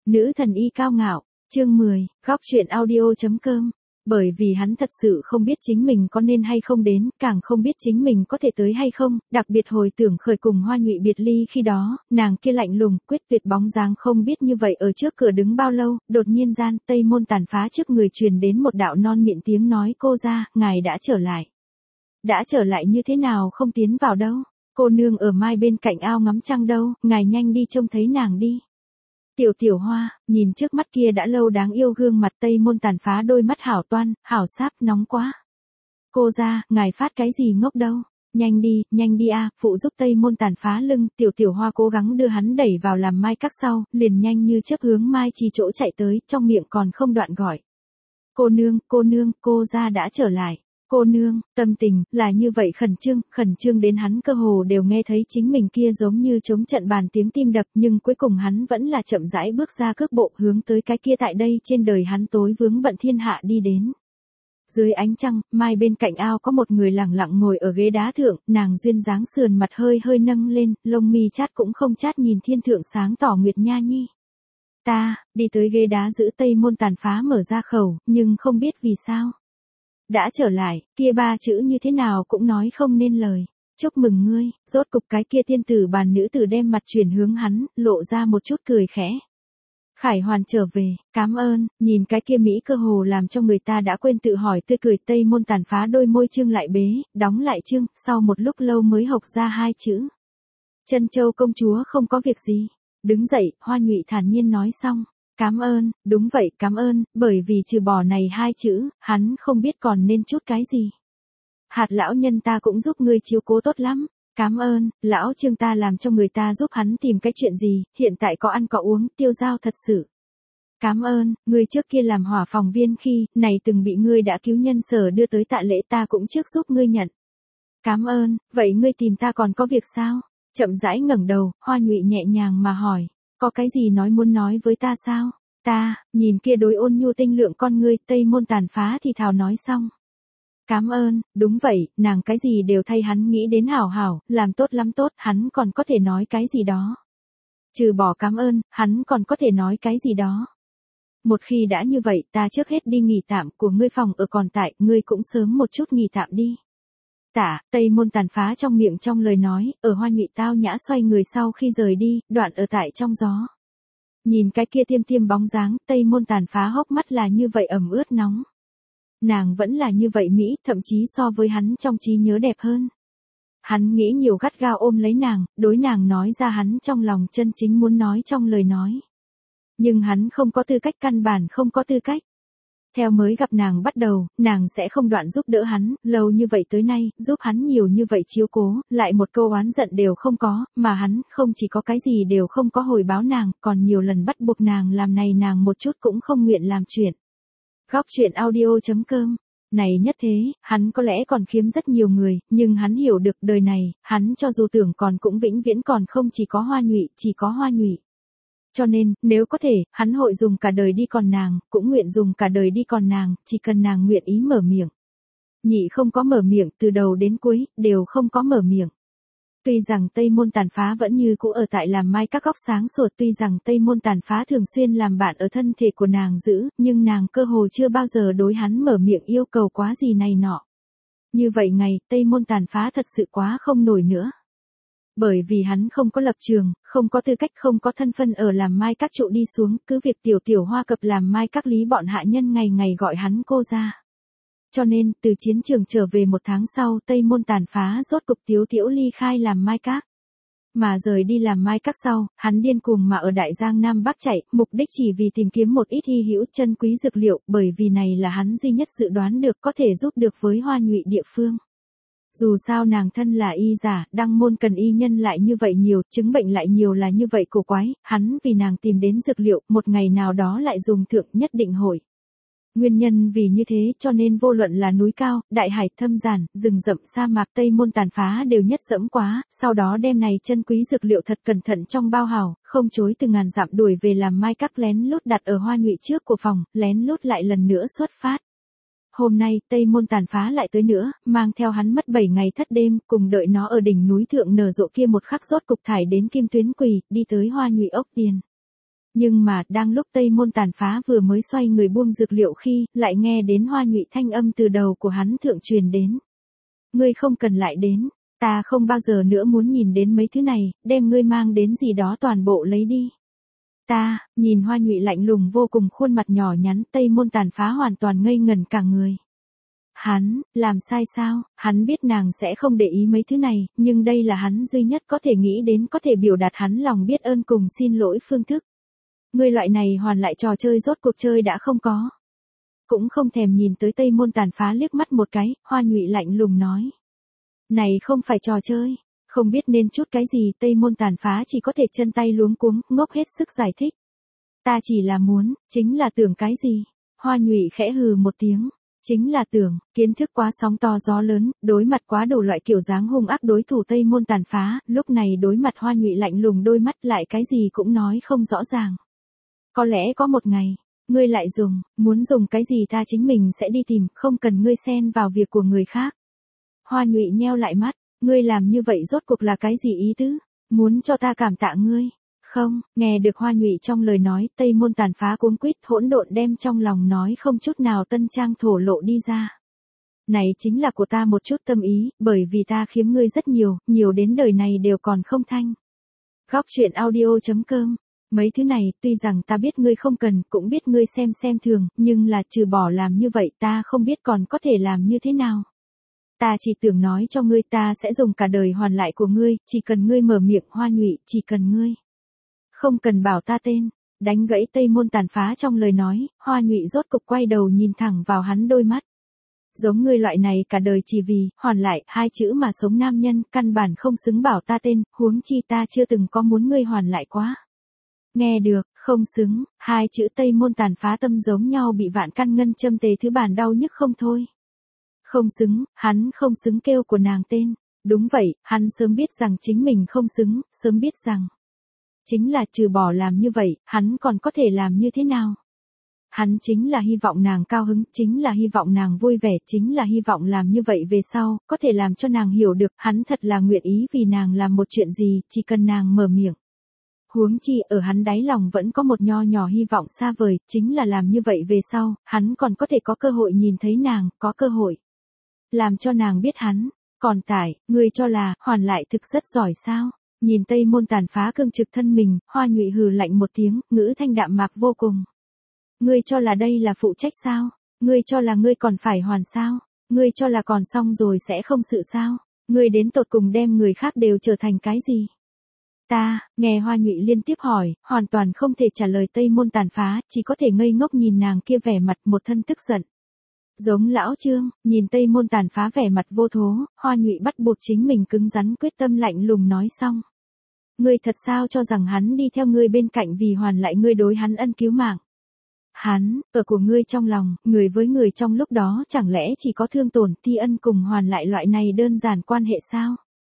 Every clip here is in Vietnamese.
Nữ thần y cao ngạo, chương 10, góc truyện audio.com. Bởi vì hắn thật sự không biết chính mình có nên hay không đến, càng không biết chính mình có thể tới hay không, đặc biệt hồi tưởng khởi cùng Hoa Nhụy biệt ly khi đó, nàng kia lạnh lùng, quyết tuyệt bóng dáng không biết như vậy ở trước cửa đứng bao lâu, đột nhiên gian, Tây Môn Tàn Phá trước người truyền đến một đạo non miệng tiếng nói, cô ra, ngài đã trở lại. Đã trở lại như thế nào không tiến vào đâu, cô nương ở mai bên cạnh ao ngắm trăng đâu, ngài nhanh đi trông thấy nàng đi. Tiểu Hoa, nhìn trước mắt kia đã lâu đáng yêu gương mặt Tây Môn Tàn Phá đôi mắt hảo toan, hảo sáp, nóng quá. Cô ra, ngài phát cái gì ngốc đâu, nhanh đi a, phụ giúp Tây Môn Tàn Phá lưng, Tiểu Hoa cố gắng đưa hắn đẩy vào làm mai các sau, liền nhanh như chớp hướng mai chi chỗ chạy tới, trong miệng còn không đoạn gọi. Cô nương, cô ra đã trở lại. Cô nương, tâm tình, là như vậy khẩn trương đến hắn cơ hồ đều nghe thấy chính mình kia giống như chống trận bàn tiếng tim đập, nhưng cuối cùng hắn vẫn là chậm rãi bước ra cước bộ hướng tới cái kia tại đây trên đời hắn tối vướng bận thiên hạ đi đến. Dưới ánh trăng, mai bên cạnh ao có một người lẳng lặng ngồi ở ghế đá thượng, nàng duyên dáng sườn mặt hơi nâng lên, lông mi chát cũng không chát nhìn thiên thượng sáng tỏ Nguyệt Nha Nhi. Ta, đi tới ghế đá giữ Tây Môn Tàn Phá mở ra khẩu, nhưng không biết vì sao. Đã trở lại, kia ba chữ như thế nào cũng nói không nên lời. Chúc mừng ngươi, rốt cục cái kia tiên tử bàn nữ tử đem mặt chuyển hướng hắn, lộ ra một chút cười khẽ. Khải Hoàn trở về, cảm ơn, nhìn cái kia Mỹ cơ hồ làm cho người ta đã quên tự hỏi tươi cười. Tây Môn Tàn Phá đôi môi trương lại bế, đóng lại trương, sau một lúc lâu mới hộc ra hai chữ. Trân Châu công chúa không có việc gì. Đứng dậy, Hoa Nhụy thản nhiên nói xong. Cảm ơn, đúng vậy, cảm ơn, bởi vì trừ bỏ này hai chữ, hắn không biết còn nên chút cái gì. Hạt lão nhân ta cũng giúp ngươi chiếu cố tốt lắm. Cảm ơn, lão Trương ta làm cho người ta giúp hắn tìm cái chuyện gì, hiện tại có ăn có uống, tiêu dao thật sự. Cảm ơn, ngươi trước kia làm hỏa phòng viên khi, này từng bị ngươi đã cứu nhân sở đưa tới tạ lễ ta cũng trước giúp ngươi nhận. Cảm ơn, vậy ngươi tìm ta còn có việc sao? Chậm rãi ngẩng đầu, Hoa Nhụy nhẹ nhàng mà hỏi. Có cái gì muốn nói với ta sao? Ta, nhìn kia đối ôn nhu tinh lượng con ngươi, Tây Môn Tàn Phá thì thào nói xong. Cảm ơn, đúng vậy, nàng cái gì đều thay hắn nghĩ đến hảo, làm tốt lắm tốt, hắn còn có thể nói cái gì đó. Trừ bỏ cảm ơn, hắn còn có thể nói cái gì đó. Một khi đã như vậy, ta trước hết đi nghỉ tạm, của ngươi phòng ở còn tại, ngươi cũng sớm một chút nghỉ tạm đi. Tây Môn Tàn Phá trong miệng trong lời nói, ở Hoa Nhụy tao nhã xoay người sau khi rời đi, đoạn ở tại trong gió. Nhìn cái kia tiêm bóng dáng, Tây Môn Tàn Phá hốc mắt là như vậy ẩm ướt nóng. Nàng vẫn là như vậy Mỹ, thậm chí so với hắn trong trí nhớ đẹp hơn. Hắn nghĩ nhiều gắt gao ôm lấy nàng, đối nàng nói ra hắn trong lòng chân chính muốn nói trong lời nói. Nhưng hắn không có tư cách, căn bản không có tư cách. Theo mới gặp nàng bắt đầu, nàng sẽ không đoạn giúp đỡ hắn, lâu như vậy tới nay, giúp hắn nhiều như vậy chiếu cố, lại một câu oán giận đều không có, mà hắn không chỉ có cái gì đều không có hồi báo nàng, còn nhiều lần bắt buộc nàng làm này nàng một chút cũng không nguyện làm chuyện. Góc truyện audio.com. Này nhất thế, hắn có lẽ còn khiếm rất nhiều người, nhưng hắn hiểu được đời này, hắn cho dù tưởng còn cũng vĩnh viễn còn không chỉ có Hoa Nhụy, chỉ có Hoa Nhụy. Cho nên, nếu có thể, hắn hội dùng cả đời đi còn nàng, cũng nguyện dùng cả đời đi còn nàng, chỉ cần nàng nguyện ý mở miệng. Nhị không có mở miệng, từ đầu đến cuối, đều không có mở miệng. Tuy rằng Tây Môn Tàn Phá vẫn như cũ ở tại làm mai các góc sáng sủa, tuy rằng Tây Môn Tàn Phá thường xuyên làm bạn ở thân thể của nàng giữ, nhưng nàng cơ hồ chưa bao giờ đối hắn mở miệng yêu cầu quá gì này nọ. Như vậy ngày, Tây Môn Tàn Phá thật sự quá không nổi nữa. Bởi vì hắn không có lập trường, không có tư cách, không có thân phân ở làm mai các trụ đi xuống, cứ việc Tiểu Hoa cập làm mai các lý bọn hạ nhân ngày gọi hắn cô ra. Cho nên, từ chiến trường trở về một tháng sau, Tây Môn Tàn Phá rốt cục Tiểu ly khai làm mai các. Mà rời đi làm mai các sau, hắn điên cuồng mà ở Đại Giang Nam Bắc chạy, mục đích chỉ vì tìm kiếm một ít hy hữu chân quý dược liệu, bởi vì này là hắn duy nhất dự đoán được có thể giúp được với Hoa Nhụy địa phương. Dù sao nàng thân là y giả, đăng môn cần y nhân lại như vậy nhiều, chứng bệnh lại nhiều là như vậy cổ quái, hắn vì nàng tìm đến dược liệu, một ngày nào đó lại dùng thượng nhất định hội. Nguyên nhân vì như thế cho nên vô luận là núi cao, đại hải thâm giản, rừng rậm sa mạc Tây Môn Tàn Phá đều nhất dẫm quá, sau đó đem này chân quý dược liệu thật cẩn thận trong bao hào, không chối từ ngàn dặm đuổi về làm mai các lén lút đặt ở Hoa Nhụy trước của phòng, lén lút lại lần nữa xuất phát. Hôm nay, Tây Môn Tàn Phá lại tới nữa, mang theo hắn mất 7 ngày thất đêm, cùng đợi nó ở đỉnh núi thượng nở rộ kia một khắc rốt cục thải đến Kim Tuyến Quỳ, đi tới Hoa Nhụy ốc tiền. Nhưng mà, đang lúc Tây Môn Tàn Phá vừa mới xoay người buông dược liệu khi, lại nghe đến Hoa Nhụy thanh âm từ đầu của hắn thượng truyền đến. Ngươi không cần lại đến, ta không bao giờ nữa muốn nhìn đến mấy thứ này, đem ngươi mang đến gì đó toàn bộ lấy đi. Ta, nhìn Hoa Nhụy lạnh lùng vô cùng khuôn mặt nhỏ nhắn, Tây Môn Tàn Phá hoàn toàn ngây ngẩn cả người. Hắn, làm sai sao, hắn biết nàng sẽ không để ý mấy thứ này, nhưng đây là hắn duy nhất có thể nghĩ đến có thể biểu đạt hắn lòng biết ơn cùng xin lỗi phương thức. Ngươi loại này hoàn lại trò chơi rốt cuộc chơi đã không có. Cũng không thèm nhìn tới Tây Môn Tàn Phá liếc mắt một cái, Hoa Nhụy lạnh lùng nói. Này không phải trò chơi, không biết nên chút cái gì, Tây Môn Tàn Phá chỉ có thể chân tay luống cuống, ngốc hết sức giải thích. Ta chỉ là muốn, chính là tưởng cái gì. Hoa Nhụy khẽ hừ một tiếng. Chính là tưởng, kiến thức quá sóng to gió lớn, đối mặt quá đủ loại kiểu dáng hung ác đối thủ Tây Môn Tàn Phá, lúc này đối mặt Hoa Nhụy lạnh lùng đôi mắt lại cái gì cũng nói không rõ ràng. Có lẽ có một ngày, ngươi lại dùng, muốn dùng cái gì ta chính mình sẽ đi tìm, không cần ngươi xen vào việc của người khác. Hoa Nhụy nheo lại mắt, ngươi làm như vậy rốt cuộc là cái gì ý tứ, muốn cho ta cảm tạ ngươi. Không, nghe được Hoa Nhụy trong lời nói, Tây Môn Tàn Phá cuống quýt hỗn độn đem trong lòng nói không chút nào tân trang thổ lộ đi ra. Này chính là của ta một chút tâm ý, bởi vì ta khiếm ngươi rất nhiều, nhiều đến đời này đều còn không thanh. Góc truyện audio.com. Mấy thứ này, tuy rằng ta biết ngươi không cần, cũng biết ngươi xem thường, nhưng là trừ bỏ làm như vậy ta không biết còn có thể làm như thế nào. Ta chỉ tưởng nói cho ngươi ta sẽ dùng cả đời hoàn lại của ngươi, chỉ cần ngươi mở miệng. Hoa Nhụy, chỉ cần ngươi. Không cần bảo ta tên, đánh gãy Tây Môn Tàn Phá trong lời nói, Hoa Nhụy rốt cục quay đầu nhìn thẳng vào hắn đôi mắt. Giống ngươi loại này cả đời chỉ vì, hoàn lại, hai chữ mà sống nam nhân, căn bản không xứng bảo ta tên, huống chi ta chưa từng có muốn ngươi hoàn lại quá. Nghe được, không xứng, hai chữ Tây Môn Tàn Phá tâm giống nhau bị vạn căn ngân châm tề thứ bản đau nhức không thôi. Không xứng, hắn không xứng kêu của nàng tên. Đúng vậy, hắn sớm biết rằng chính mình không xứng, sớm biết rằng. Chính là trừ bỏ làm như vậy, hắn còn có thể làm như thế nào? Hắn chính là hy vọng nàng cao hứng, chính là hy vọng nàng vui vẻ, chính là hy vọng làm như vậy về sau, có thể làm cho nàng hiểu được, hắn thật là nguyện ý vì nàng làm một chuyện gì, chỉ cần nàng mở miệng. Huống chi ở hắn đáy lòng vẫn có một nho nhỏ hy vọng xa vời, chính là làm như vậy về sau, hắn còn có thể có cơ hội nhìn thấy nàng, có cơ hội. Làm cho nàng biết hắn, còn tại, ngươi cho là, hoàn lại thực rất giỏi sao? Nhìn Tây Môn Tàn Phá cương trực thân mình, Hoa Nhụy hừ lạnh một tiếng, ngữ thanh đạm mạc vô cùng. Ngươi cho là đây là phụ trách sao? Ngươi cho là ngươi còn phải hoàn sao? Ngươi cho là còn xong rồi sẽ không sự sao? Ngươi đến tột cùng đem người khác đều trở thành cái gì? Ta, nghe Hoa Nhụy liên tiếp hỏi, hoàn toàn không thể trả lời Tây Môn Tàn Phá, chỉ có thể ngây ngốc nhìn nàng kia vẻ mặt một thân tức giận. Giống lão Trương, nhìn Tây Môn Tàn Phá vẻ mặt vô thố, Hoa Nhụy bắt buộc chính mình cứng rắn quyết tâm lạnh lùng nói xong. Ngươi thật sao cho rằng hắn đi theo ngươi bên cạnh vì hoàn lại ngươi đối hắn ân cứu mạng? Hắn, ở của ngươi trong lòng, người với người trong lúc đó chẳng lẽ chỉ có thương tổn thi ân cùng hoàn lại loại này đơn giản quan hệ sao?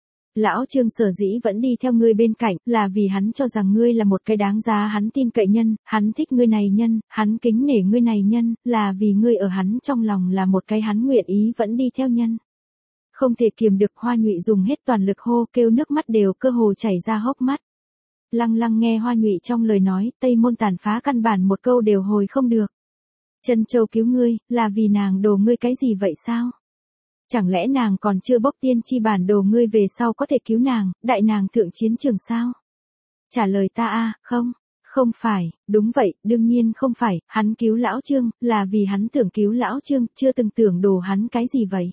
Lão Trương sở dĩ vẫn đi theo ngươi bên cạnh, là vì hắn cho rằng ngươi là một cái đáng giá hắn tin cậy nhân, hắn thích ngươi này nhân, hắn kính nể ngươi này nhân, là vì ngươi ở hắn trong lòng là một cái hắn nguyện ý vẫn đi theo nhân. Không thể kiềm được, Hoa Nhụy dùng hết toàn lực hô kêu nước mắt đều cơ hồ chảy ra hốc mắt. Lăng lăng nghe Hoa Nhụy trong lời nói, Tây Môn Tàn Phá căn bản một câu đều hồi không được. Trân Châu cứu ngươi, là vì nàng đồ ngươi cái gì vậy sao? Chẳng lẽ nàng còn chưa bốc tiên tri bản đồ ngươi về sau có thể cứu nàng, đại nàng thượng chiến trường sao? Trả lời ta a, không, không phải, đúng vậy, đương nhiên không phải, hắn cứu lão Trương, là vì hắn tưởng cứu lão Trương, chưa từng tưởng đồ hắn cái gì vậy?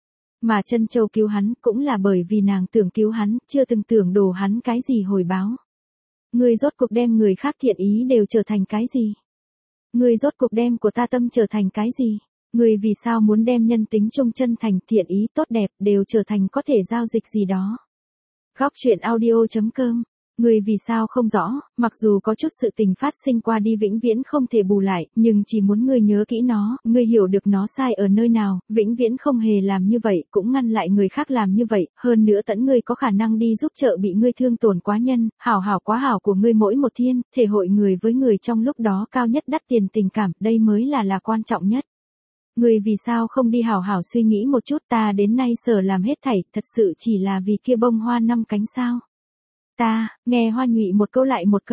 Mà Trân Châu cứu hắn, cũng là bởi vì nàng tưởng cứu hắn, chưa từng tưởng đồ hắn cái gì hồi báo. Ngươi rốt cuộc đem người khác thiện ý đều trở thành cái gì? Ngươi rốt cuộc đem của ta tâm trở thành cái gì? Ngươi vì sao muốn đem nhân tính trung chân thành, thiện ý, tốt đẹp, đều trở thành có thể giao dịch gì đó? Góc truyện audio.com. Ngươi vì sao không rõ, mặc dù có chút sự tình phát sinh qua đi vĩnh viễn không thể bù lại, nhưng chỉ muốn ngươi nhớ kỹ nó, ngươi hiểu được nó sai ở nơi nào, vĩnh viễn không hề làm như vậy, cũng ngăn lại người khác làm như vậy, hơn nữa tẫn ngươi có khả năng đi giúp trợ bị ngươi thương tổn quá nhân, hảo hảo quá hảo của ngươi mỗi một thiên, thể hội người với người trong lúc đó cao nhất đắt tiền tình cảm, đây mới là quan trọng nhất. Ngươi vì sao không đi hảo hảo suy nghĩ một chút, ta đến nay sở làm hết thảy, thật sự chỉ là vì kia bông hoa năm cánh sao? Ta, nghe Hoa Nhụy một câu lại một câu,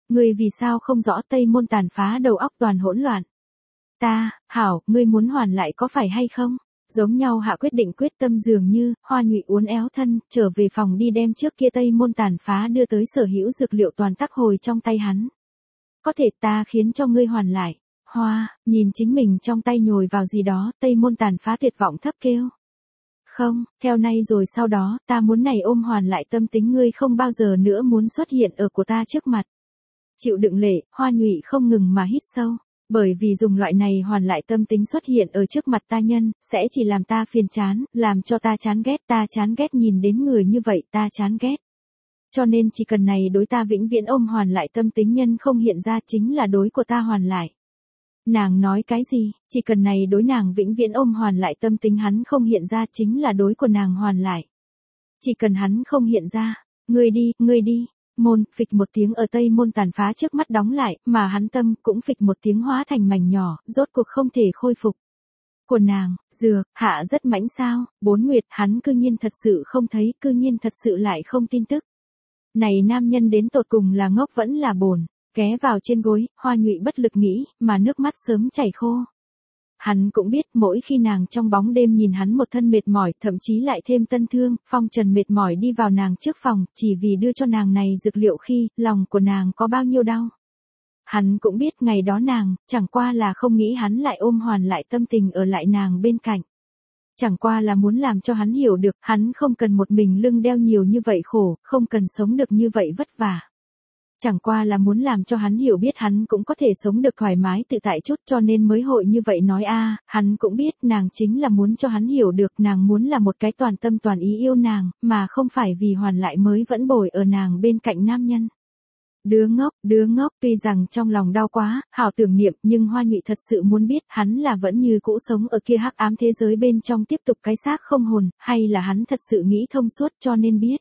Ngươi vì sao không rõ? Tây Môn Tàn Phá đầu óc toàn hỗn loạn. Hảo, ngươi muốn hoàn lại có phải hay không? Giống nhau hạ quyết định quyết tâm dường như, Hoa Nhụy uốn éo thân, trở về phòng đi đem trước kia Tây Môn Tàn Phá đưa tới sở hữu dược liệu toàn tắc hồi trong tay hắn. Có thể ta khiến cho ngươi hoàn lại. Nhìn chính mình trong tay nhồi vào gì đó, Tây Môn Tàn Phá tuyệt vọng thấp kêu. Không, theo nay rồi sau đó, ta muốn này ôm hoàn lại tâm tính ngươi không bao giờ nữa muốn xuất hiện ở của ta trước mặt. Chịu đựng lệ, Hoa Nhụy không ngừng mà hít sâu. Bởi vì dùng loại này hoàn lại tâm tính xuất hiện ở trước mặt ta nhân, sẽ chỉ làm ta phiền chán, làm cho ta chán ghét nhìn đến người như vậy, ta chán ghét. Cho nên chỉ cần này đối ta vĩnh viễn ôm hoàn lại tâm tính nhân không hiện ra chính là đối của ta hoàn lại. Nàng nói cái gì, chỉ cần này đối nàng vĩnh viễn ôm hoàn lại tâm tính hắn không hiện ra chính là đối của nàng hoàn lại. Chỉ cần hắn không hiện ra, ngươi đi. Môn, phịch một tiếng ở Tây Môn Tàn Phá trước mắt đóng lại, mà hắn tâm cũng phịch một tiếng hóa thành mảnh nhỏ, rốt cuộc không thể khôi phục. Của nàng, dược, hạ rất mãnh sao, 4 nguyệt, hắn cư nhiên thật sự không thấy, cư nhiên thật sự lại không tin tức. Này nam nhân đến tột cùng là ngốc vẫn là bồn, ghé vào trên gối, Hoa Nhụy bất lực nghĩ, mà nước mắt sớm chảy khô. Hắn cũng biết mỗi khi nàng trong bóng đêm nhìn hắn một thân mệt mỏi, thậm chí lại thêm tân thương, phong trần mệt mỏi đi vào nàng trước phòng, chỉ vì đưa cho nàng này dược liệu khi, lòng của nàng có bao nhiêu đau. Hắn cũng biết ngày đó nàng, chẳng qua là không nghĩ hắn lại ôm hoàn lại tâm tình ở lại nàng bên cạnh. Chẳng qua là muốn làm cho hắn hiểu được, hắn không cần một mình lưng đeo nhiều như vậy khổ, không cần sống được như vậy vất vả. Chẳng qua là muốn làm cho hắn hiểu biết hắn cũng có thể sống được thoải mái tự tại chút cho nên mới hội như vậy nói hắn cũng biết nàng chính là muốn cho hắn hiểu được nàng muốn là một cái toàn tâm toàn ý yêu nàng, mà không phải vì hoàn lại mới vẫn bồi ở nàng bên cạnh nam nhân. Đứa ngốc, tuy rằng trong lòng đau quá, hảo tưởng niệm nhưng Hoa Nhụy thật sự muốn biết hắn là vẫn như cũ sống ở kia hắc ám thế giới bên trong tiếp tục cái xác không hồn, hay là hắn thật sự nghĩ thông suốt cho nên biết.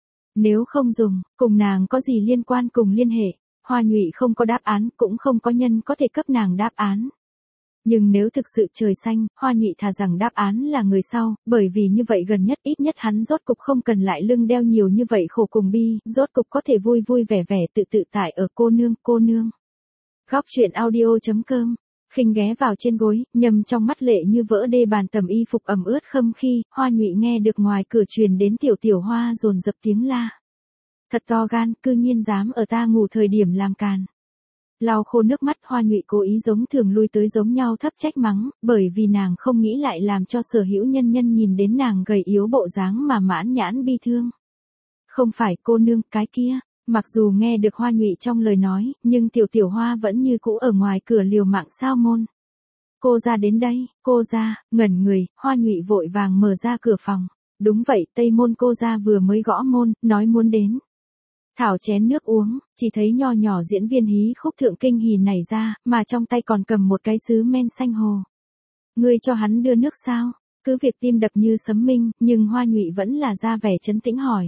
Nếu không dùng, cùng nàng có gì liên quan cùng liên hệ, Hoa Nhụy không có đáp án, cũng không có nhân có thể cấp nàng đáp án. Nhưng nếu thực sự trời xanh, Hoa Nhụy thà rằng đáp án là người sau, bởi vì như vậy gần nhất ít nhất hắn rốt cục không cần lại lưng đeo nhiều như vậy khổ cùng bi, rốt cục có thể vui vui vẻ vẻ tự tại ở cô nương. Góc truyện audio.com Khinh ghé vào trên gối, nhầm trong mắt lệ như vỡ đê bàn tầm y phục ẩm ướt khâm khi, Hoa Nhụy nghe được ngoài cửa truyền đến tiểu Hoa dồn dập tiếng la. Thật to gan, cư nhiên dám ở ta ngủ thời điểm làm càn. Lau khô nước mắt, Hoa Nhụy cố ý giống thường lui tới giống nhau thấp trách mắng, bởi vì nàng không nghĩ lại làm cho sở hữu nhân nhìn đến nàng gầy yếu bộ dáng mà mãn nhãn bi thương. Không phải cô nương, cái kia. Mặc dù nghe được Hoa Nhụy trong lời nói, nhưng tiểu Hoa vẫn như cũ ở ngoài cửa liều mạng sao môn. Cô ra đến đây, cô ra, ngẩn người, Hoa Nhụy vội vàng mở ra cửa phòng. Đúng vậy, Tây Môn cô ra vừa mới gõ môn, nói muốn đến. Thảo chén nước uống, chỉ thấy nho nhỏ diễn viên hí khúc thượng kinh hỉ nảy ra, mà trong tay còn cầm một cái sứ men xanh hồ. Ngươi cho hắn đưa nước sao? Cứ việc tim đập như sấm minh, nhưng Hoa Nhụy vẫn là ra vẻ trấn tĩnh hỏi.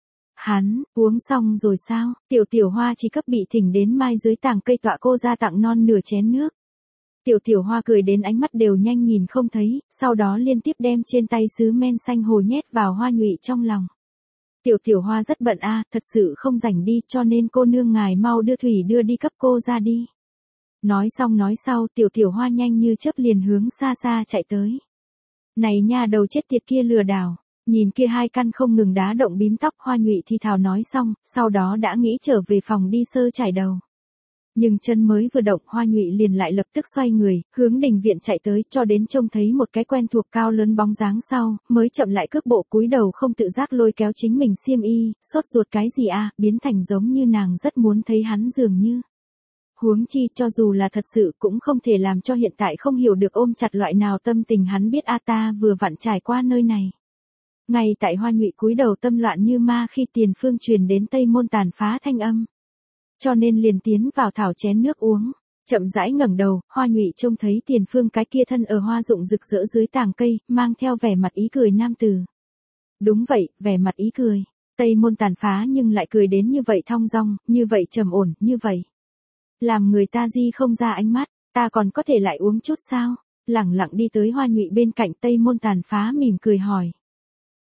Hắn, uống xong rồi sao? Tiểu Hoa chỉ cấp bị thỉnh đến mai dưới tàng cây tọa cô ra tặng non nửa chén nước. Tiểu Hoa cười đến ánh mắt đều nhanh nhìn không thấy, sau đó liên tiếp đem trên tay sứ men xanh hồ nhét vào Hoa Nhụy trong lòng. Tiểu Hoa rất bận thật sự không rảnh đi cho nên cô nương ngài mau đưa thủy đưa đi cấp cô ra đi. Nói xong nói sau tiểu Hoa nhanh như chớp liền hướng xa chạy tới. Này nha đầu chết tiệt kia lừa đảo. Nhìn kia hai căn không ngừng đá động bím tóc Hoa Nhụy thì thào nói xong, sau đó đã nghĩ trở về phòng đi sơ chải đầu. Nhưng chân mới vừa động Hoa Nhụy liền lại lập tức xoay người, hướng đình viện chạy tới cho đến trông thấy một cái quen thuộc cao lớn bóng dáng sau, mới chậm lại cước bộ cúi đầu không tự giác lôi kéo chính mình xiêm y, sốt ruột cái gì biến thành giống như nàng rất muốn thấy hắn dường như. Huống chi cho dù là thật sự cũng không thể làm cho hiện tại không hiểu được ôm chặt loại nào tâm tình hắn biết ta vừa vặn trải qua nơi này. Ngay tại Hoa Nhụy cúi đầu tâm loạn như ma khi tiền phương truyền đến Tây Môn Tàn Phá thanh âm. Cho nên liền tiến vào thảo chén nước uống, chậm rãi ngẩng đầu, Hoa Nhụy trông thấy tiền phương cái kia thân ở hoa rụng rực rỡ dưới tàng cây, mang theo vẻ mặt ý cười nam tử. Đúng vậy, vẻ mặt ý cười. Tây Môn Tàn Phá nhưng lại cười đến như vậy thong dong, như vậy trầm ổn, như vậy. Làm người ta di không ra ánh mắt, ta còn có thể lại uống chút sao? Lẳng lặng đi tới Hoa Nhụy bên cạnh Tây Môn Tàn Phá mỉm cười hỏi.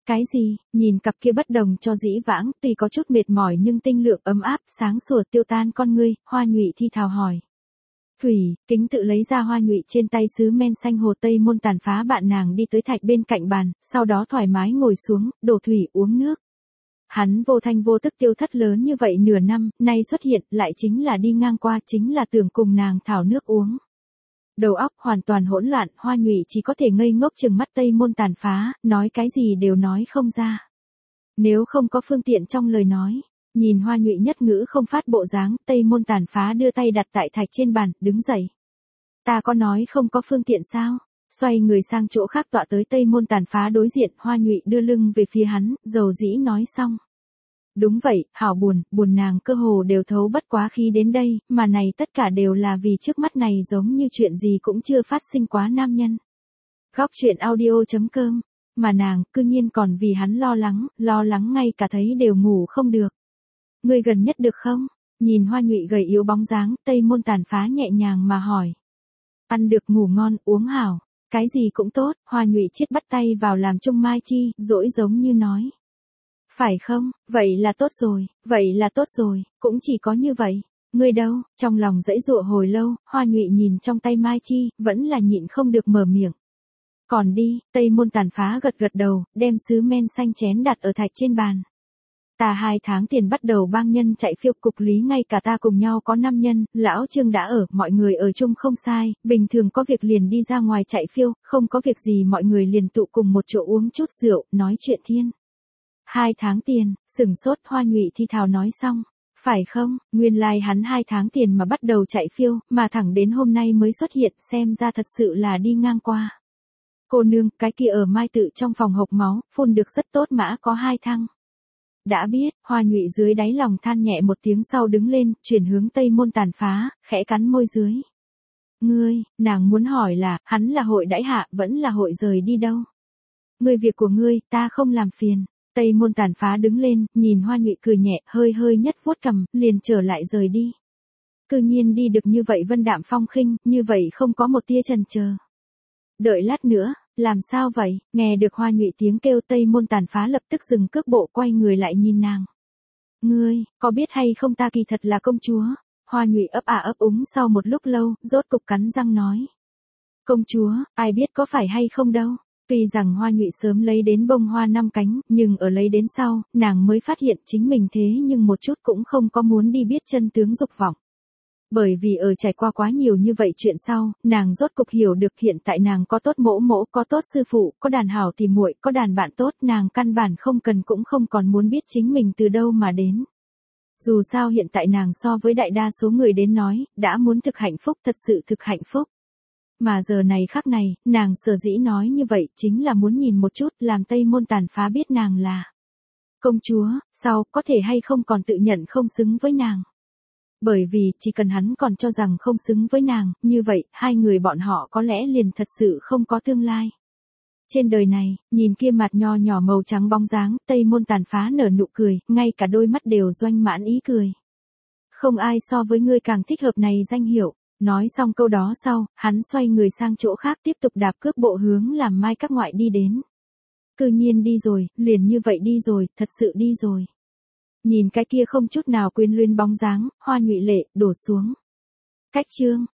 Cái gì? Nhìn cặp kia bất đồng cho dĩ vãng, tuy có chút mệt mỏi nhưng tinh lượng ấm áp, sáng sủa tiêu tan con ngươi, Hoa Nhụy thi thào hỏi. Thủy, Kính tự lấy ra Hoa Nhụy trên tay sứ men xanh hồ Tây Môn Tàn Phá bạn nàng đi tới thạch bên cạnh bàn, sau đó thoải mái ngồi xuống, đổ thủy uống nước. Hắn vô thanh vô tức tiêu thất lớn như vậy nửa năm, nay xuất hiện, lại chính là đi ngang qua, chính là tưởng cùng nàng thảo nước uống. Đầu óc hoàn toàn hỗn loạn, Hoa Nhụy chỉ có thể ngây ngốc chừng mắt Tây Môn Tàn Phá, nói cái gì đều nói không ra. Nếu không có phương tiện trong lời nói, nhìn Hoa Nhụy nhất ngữ không phát bộ dáng, Tây Môn Tàn Phá đưa tay đặt tại thạch trên bàn, đứng dậy. Ta có nói không có phương tiện sao? Xoay người sang chỗ khác tọa tới Tây Môn Tàn Phá đối diện, Hoa Nhụy đưa lưng về phía hắn, dầu dĩ nói xong. Đúng vậy, hảo buồn, buồn nàng cơ hồ đều thấu bất quá khí đến đây, mà này tất cả đều là vì trước mắt này giống như chuyện gì cũng chưa phát sinh quá nam nhân. Góc truyện audio.com, mà nàng, cư nhiên còn vì hắn lo lắng ngay cả thấy đều ngủ không được. Ngươi gần nhất được không? Nhìn Hoa Nhụy gầy yếu bóng dáng, Tây Môn Tàn Phá nhẹ nhàng mà hỏi. Ăn được ngủ ngon, uống hảo, cái gì cũng tốt, Hoa Nhụy chiết bắt tay vào làm chung mai chi, dỗi giống như nói. Phải không, vậy là tốt rồi, cũng chỉ có như vậy. Ngươi đâu, trong lòng dãy dụa hồi lâu, Hoa Nhụy nhìn trong tay mai chi, vẫn là nhịn không được mở miệng. Còn đi, Tây Môn Tàn Phá gật gật đầu, đem sứ men xanh chén đặt ở thạch trên bàn. Ta 2 tháng tiền bắt đầu bang nhân chạy phiêu, cục lý ngay cả ta cùng nhau có 5 nhân, lão Trương đã ở, mọi người ở chung không sai, bình thường có việc liền đi ra ngoài chạy phiêu, không có việc gì mọi người liền tụ cùng một chỗ uống chút rượu, nói chuyện thiên. 2 tháng tiền, sừng sốt, Hoa Nhụy thi thào nói xong. Phải không, nguyên lai hắn 2 tháng tiền mà bắt đầu chạy phiêu, mà thẳng đến hôm nay mới xuất hiện, xem ra thật sự là đi ngang qua. Cô nương, cái kia ở Mai Tự trong phòng hộc máu, phun được rất tốt mã có 2 thăng. Đã biết, Hoa Nhụy dưới đáy lòng than nhẹ một tiếng sau đứng lên, chuyển hướng Tây Môn Tàn Phá, khẽ cắn môi dưới. Ngươi, nàng muốn hỏi là, hắn là hội đãi hạ, vẫn là hội rời đi đâu? Ngươi việc của ngươi, ta không làm phiền. Tây Môn Tàn Phá đứng lên, nhìn Hoa Nhụy cười nhẹ, hơi nhất vuốt cằm, liền trở lại rời đi. Cư nhiên đi được như vậy vân đạm phong khinh, như vậy không có một tia chần chờ. Đợi lát nữa, làm sao vậy? Nghe được Hoa Nhụy tiếng kêu, Tây Môn Tàn Phá lập tức dừng cước bộ, quay người lại nhìn nàng. Ngươi, có biết hay không ta kỳ thật là công chúa? Hoa Nhụy ấp ấp úng sau một lúc lâu, rốt cục cắn răng nói. Công chúa, ai biết có phải hay không đâu. Tuy rằng Hoa Nhụy sớm lấy đến bông hoa 5 cánh, nhưng ở lấy đến sau, nàng mới phát hiện chính mình thế nhưng một chút cũng không có muốn đi biết chân tướng dục vọng. Bởi vì ở trải qua quá nhiều như vậy chuyện sau, nàng rốt cục hiểu được hiện tại nàng có tốt mỗ, có tốt sư phụ, có đàn hảo thì muội, có đàn bạn tốt, nàng căn bản không cần cũng không còn muốn biết chính mình từ đâu mà đến. Dù sao hiện tại nàng so với đại đa số người đến nói, đã muốn thực hạnh phúc, thật sự thực hạnh phúc. Mà giờ này khắc này, nàng sở dĩ nói như vậy chính là muốn nhìn một chút, làm Tây Môn Tàn Phá biết nàng là công chúa, sau có thể hay không còn tự nhận không xứng với nàng. Bởi vì, chỉ cần hắn còn cho rằng không xứng với nàng, như vậy, hai người bọn họ có lẽ liền thật sự không có tương lai. Trên đời này, nhìn kia mặt nho nhỏ màu trắng bóng dáng, Tây Môn Tàn Phá nở nụ cười, ngay cả đôi mắt đều doanh mãn ý cười. Không ai so với ngươi càng thích hợp này danh hiệu. Nói xong câu đó sau, hắn xoay người sang chỗ khác tiếp tục đạp cước bộ hướng làm Mai Các Ngoại đi đến. Cư nhiên đi rồi, liền như vậy đi rồi, thật sự đi rồi. Nhìn cái kia không chút nào quyến luyến bóng dáng, Hoa Nhụy lệ, đổ xuống. Cách chương.